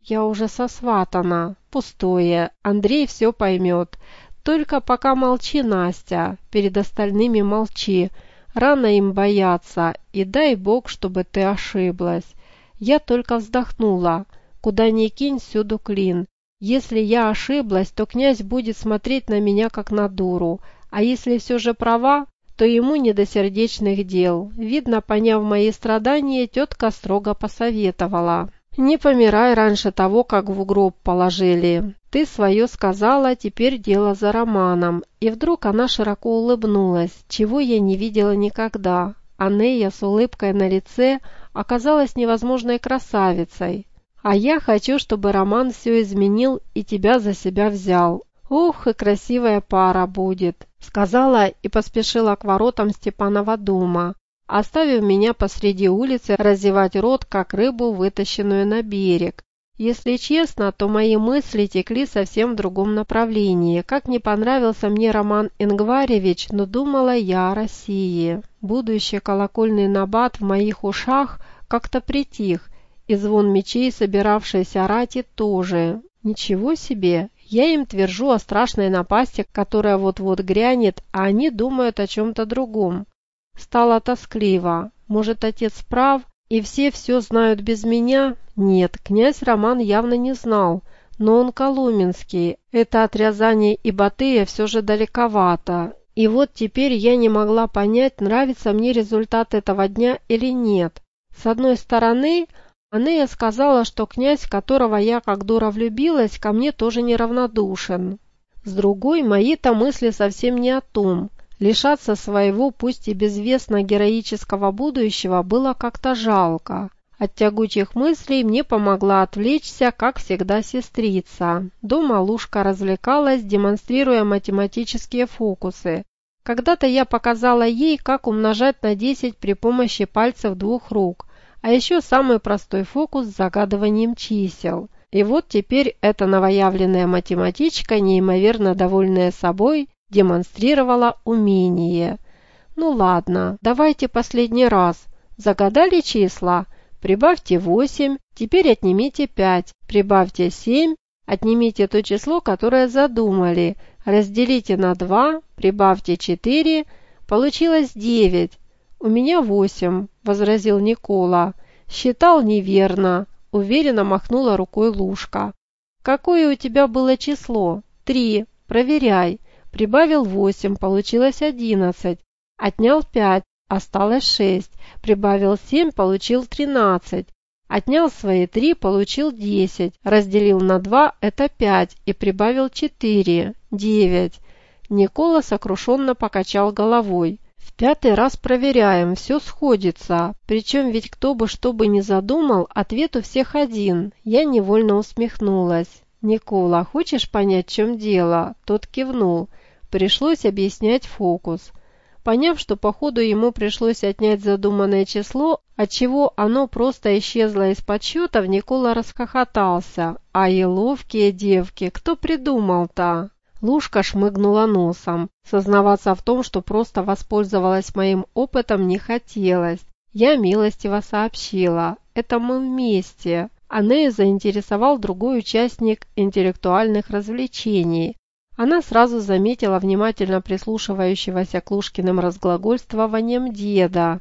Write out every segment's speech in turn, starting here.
Я уже сосватана. Пустое. Андрей все поймет. Только пока молчи, Настя. Перед остальными молчи. Рано им бояться. И дай Бог, чтобы ты ошиблась. Я только вздохнула. Куда ни кинь, всюду клин. Если я ошиблась, то князь будет смотреть на меня как на дуру. А если все же права, то ему не до сердечных дел. Видно, поняв мои страдания, тетка строго посоветовала. «Не помирай раньше того, как в гроб положили. Ты свое сказала, теперь дело за Романом». И вдруг она широко улыбнулась, чего я не видела никогда. Анея с улыбкой на лице оказалась невозможной красавицей. «А я хочу, чтобы Роман все изменил и тебя за себя взял. Ух, и красивая пара будет», — сказала и поспешила к воротам Степанова дома, оставив меня посреди улицы разевать рот, как рыбу, вытащенную на берег. Если честно, то мои мысли текли совсем в другом направлении. Как не понравился мне Роман Ингваревич, но думала я о России. Будущий колокольный набат в моих ушах как-то притих, и звон мечей, собиравшейся рати, тоже. Ничего себе! Я им твержу о страшной напасти, которая вот-вот грянет, а они думают о чем-то другом. Стало тоскливо. Может, отец прав, и все знают без меня? Нет, князь Роман явно не знал, но он коломенский. Это от Рязани и Батыя все же далековато. И вот теперь я не могла понять, нравится мне результат этого дня или нет. С одной стороны, Анея сказала, что князь, в которого я как дура влюбилась, ко мне тоже неравнодушен. С другой, мои-то мысли совсем не о том. Лишаться своего, пусть и безвестно героического будущего, было как-то жалко. От тягучих мыслей мне помогла отвлечься, как всегда, сестрица. Дома Лушка развлекалась, демонстрируя математические фокусы. Когда-то я показала ей, как умножать на 10 при помощи пальцев двух рук. А еще самый простой фокус с загадыванием чисел. И вот теперь эта новоявленная математичка, неимоверно довольная собой, демонстрировала умение. Ну ладно, давайте последний раз. Загадали числа? Прибавьте 8, теперь отнимите 5. Прибавьте 7, отнимите то число, которое задумали. Разделите на 2, прибавьте 4, получилось 9. «У меня 8», – возразил Никола. «Считал неверно», – уверенно махнула рукой Лушка. «Какое у тебя было число?» «3. Проверяй». Прибавил 8, получилось 11. Отнял 5, осталось 6. Прибавил 7, получил 13. Отнял свои 3, получил 10. Разделил на 2, это 5. И прибавил 4, 9. Никола сокрушенно покачал головой. В 5-й раз проверяем, все сходится. Причем ведь кто бы что бы ни задумал, ответ у всех один. Я невольно усмехнулась. «Никола, хочешь понять, в чем дело?» Тот кивнул. Пришлось объяснять фокус. Поняв, что походу ему пришлось отнять задуманное число, отчего оно просто исчезло из подсчетов, Никола расхохотался. «Ай, ловкие девки, кто придумал-то?» Лушка шмыгнула носом. Сознаваться в том, что просто воспользовалась моим опытом, не хотелось. Я милостиво сообщила. Это мы вместе. Анею заинтересовал другой участник интеллектуальных развлечений. Она сразу заметила внимательно прислушивающегося к Лушкиным разглагольствованиям деда.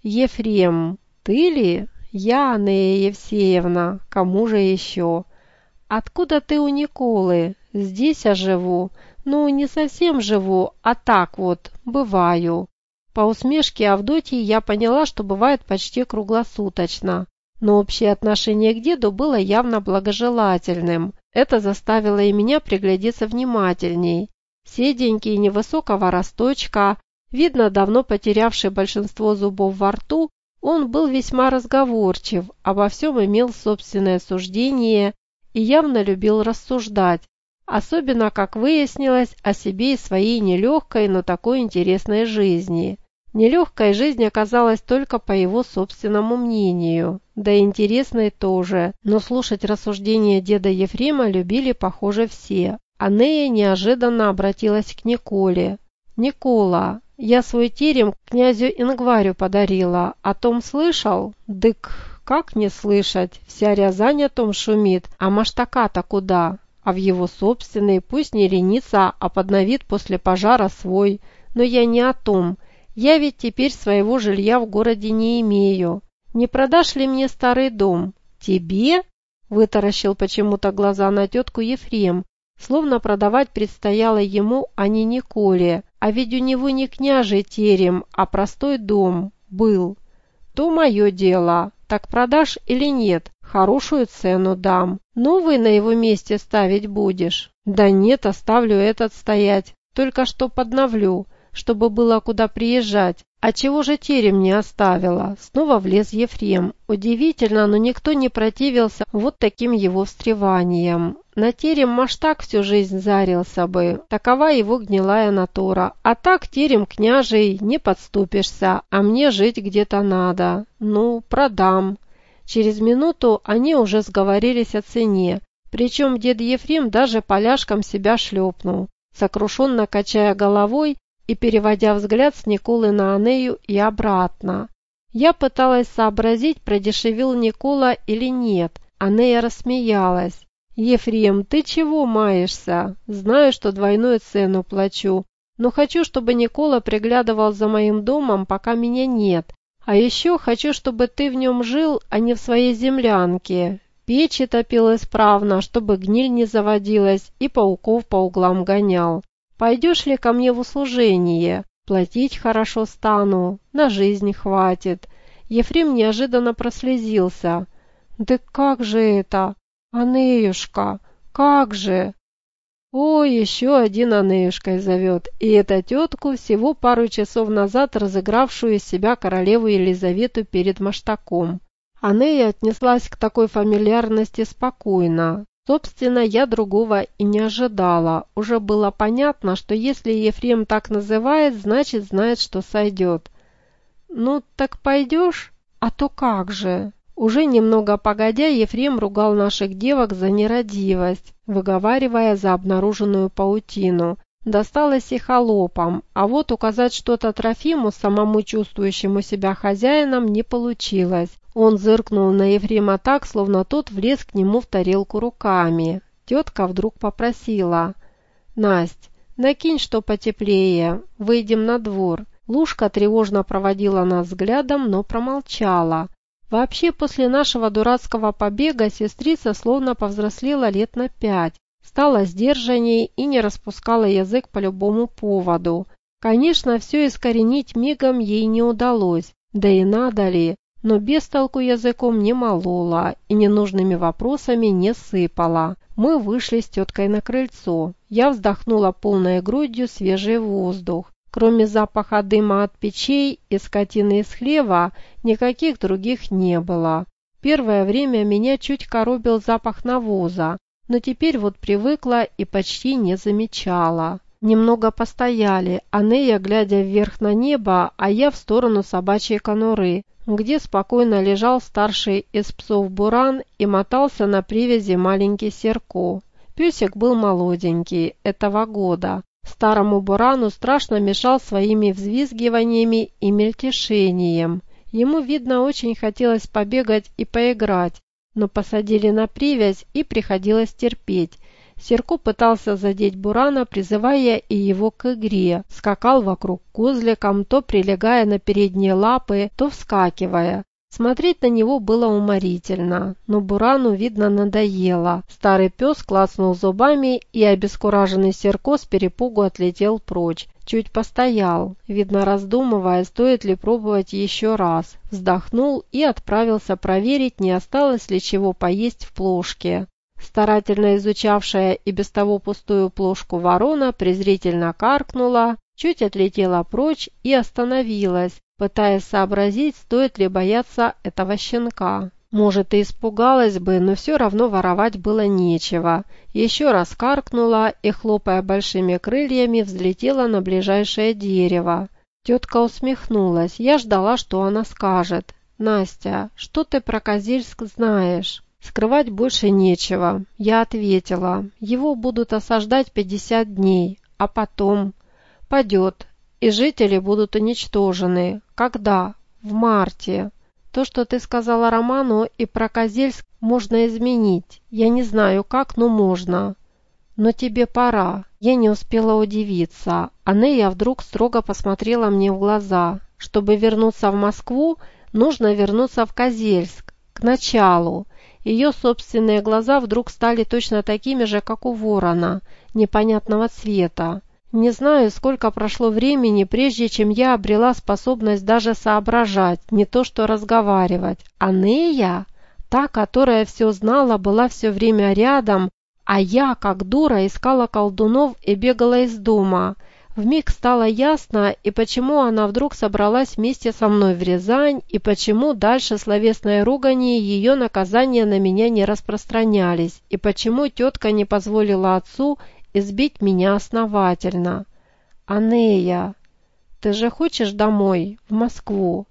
«Ефрем, ты ли?» «Я, Анея Евсеевна. Кому же еще?» «Откуда ты у Николы?» «Здесь я живу. Ну, не совсем живу, а так вот, бываю». По усмешке Авдотьи я поняла, что бывает почти круглосуточно. Но общее отношение к деду было явно благожелательным. Это заставило и меня приглядеться внимательней. Седенький, невысокого росточка, видно, давно потерявший большинство зубов во рту, он был весьма разговорчив, обо всем имел собственное суждение и явно любил рассуждать. Особенно, как выяснилось, о себе и своей нелегкой, но такой интересной жизни. Нелегкая жизнь оказалась только по его собственному мнению, да и интересной тоже, но слушать рассуждения деда Ефрема любили, похоже, все. Анея неожиданно обратилась к Николе. «Никола, я свой терем князю Ингварю подарила, о том слышал?» «Дык, Как не слышать? Вся Рязань о том шумит, а Маштака-то куда? А в его собственный, пусть не ленится, а подновит после пожара свой. Но я не о том. Я ведь теперь своего жилья в городе не имею. Не продашь ли мне старый дом? Тебе? Вытаращил почему-то глаза на тетку Ефрем, словно продавать предстояло ему, а не Николе. А ведь у него не княжий терем, а простой дом был. То мое дело. Так продашь или нет? Хорошую цену дам. Новый на его месте ставить будешь? Да нет, оставлю этот стоять. Только что подновлю, чтобы было куда приезжать. А чего же терем не оставила? Снова влез Ефрем. Удивительно, но никто не противился вот таким его встреванием. На терем Маштак всю жизнь зарился бы. Такова его гнилая натура. А так терем княжий, не подступишься, а мне жить где-то надо. Ну, продам. Через минуту они уже сговорились о цене. Причем дед Ефрем даже поляшком себя шлепнул, сокрушенно качая головой и переводя взгляд с Николы на Анею и обратно. Я пыталась сообразить, продешевил Никола или нет. Анея рассмеялась. «Ефрем, ты чего маешься? Знаю, что двойную цену плачу, но хочу, чтобы Никола приглядывал за моим домом, пока меня нет. А еще хочу, чтобы ты в нем жил, а не в своей землянке. Печи топил исправно, чтобы гниль не заводилась, и пауков по углам гонял. Пойдешь ли ко мне в услужение? Платить хорошо стану, на жизнь хватит». Ефрем неожиданно прослезился. «Да как же это? Анеюшка, как же?» О, еще один Анеюшкой зовет, и эта тетку, всего пару часов назад разыгравшую из себя королеву Елизавету перед Маштаком. Анея отнеслась к такой фамильярности спокойно. Собственно, я другого и не ожидала. Уже было понятно, что если Ефрем так называет, значит знает, что сойдет. «Ну, так пойдешь? А то как же?» Уже немного погодя, Ефрем ругал наших девок за нерадивость, выговаривая за обнаруженную паутину. Досталось и холопам, а вот указать что-то Трофиму, самому чувствующему себя хозяином, не получилось. Он зыркнул на Ефрема так, словно тот влез к нему в тарелку руками. Тетка вдруг попросила: «Насть, накинь что потеплее, выйдем на двор». Лушка тревожно проводила нас взглядом, но промолчала. Вообще, после нашего дурацкого побега сестрица словно повзрослела лет на 5, стала сдержанней и не распускала язык по любому поводу. Конечно, все искоренить мигом ей не удалось, да и надо ли, но без толку языком не молола и ненужными вопросами не сыпала. Мы вышли с теткой на крыльцо. Я вздохнула полной грудью свежий воздух. Кроме запаха дыма от печей и скотины из хлева, никаких других не было. Первое время меня чуть коробил запах навоза, но теперь вот привыкла и почти не замечала. Немного постояли, Анея глядя вверх на небо, а я в сторону собачьей конуры, где спокойно лежал старший из псов Буран и мотался на привязи маленький Серко. Песик был молоденький, этого года. Старому Бурану страшно мешал своими взвизгиваниями и мельтешением. Ему, видно, очень хотелось побегать и поиграть, но посадили на привязь и приходилось терпеть. Серко пытался задеть Бурана, призывая и его к игре. Скакал вокруг козликом, то прилегая на передние лапы, то вскакивая. Смотреть на него было уморительно, но Бурану, видно, надоело. Старый пес клацнул зубами, и обескураженный Серко с перепугу отлетел прочь. Чуть постоял, видно, раздумывая, стоит ли пробовать еще раз. Вздохнул и отправился проверить, не осталось ли чего поесть в плошке. Старательно изучавшая и без того пустую плошку ворона презрительно каркнула, чуть отлетела прочь и остановилась, пытаясь сообразить, стоит ли бояться этого щенка. Может, и испугалась бы, но все равно воровать было нечего. Еще раз каркнула и, хлопая большими крыльями, взлетела на ближайшее дерево. Тетка усмехнулась. Я ждала, что она скажет. «Настя, что ты про Козельск знаешь?» Скрывать больше нечего. Я ответила. Его будут осаждать 50 дней, а потом падет, и жители будут уничтожены. Когда? В марте. То, что ты сказала Роману и про Козельск, можно изменить. Я не знаю как, но можно. Но тебе пора. Я не успела удивиться. Анея вдруг строго посмотрела мне в глаза. Чтобы вернуться в Москву, нужно вернуться в Козельск. К началу. Ее собственные глаза вдруг стали точно такими же, как у ворона, непонятного цвета. Не знаю, сколько прошло времени, прежде чем я обрела способность даже соображать, не то что разговаривать. Анея, та, которая все знала, была все время рядом, а я, как дура, искала колдунов и бегала из дома. Вмиг стало ясно, и почему она вдруг собралась вместе со мной в Рязань, и почему дальше словесной ругани ее наказания на меня не распространялись, и почему тетка не позволила отцу избить меня основательно. «Анея, ты же хочешь домой, в Москву?»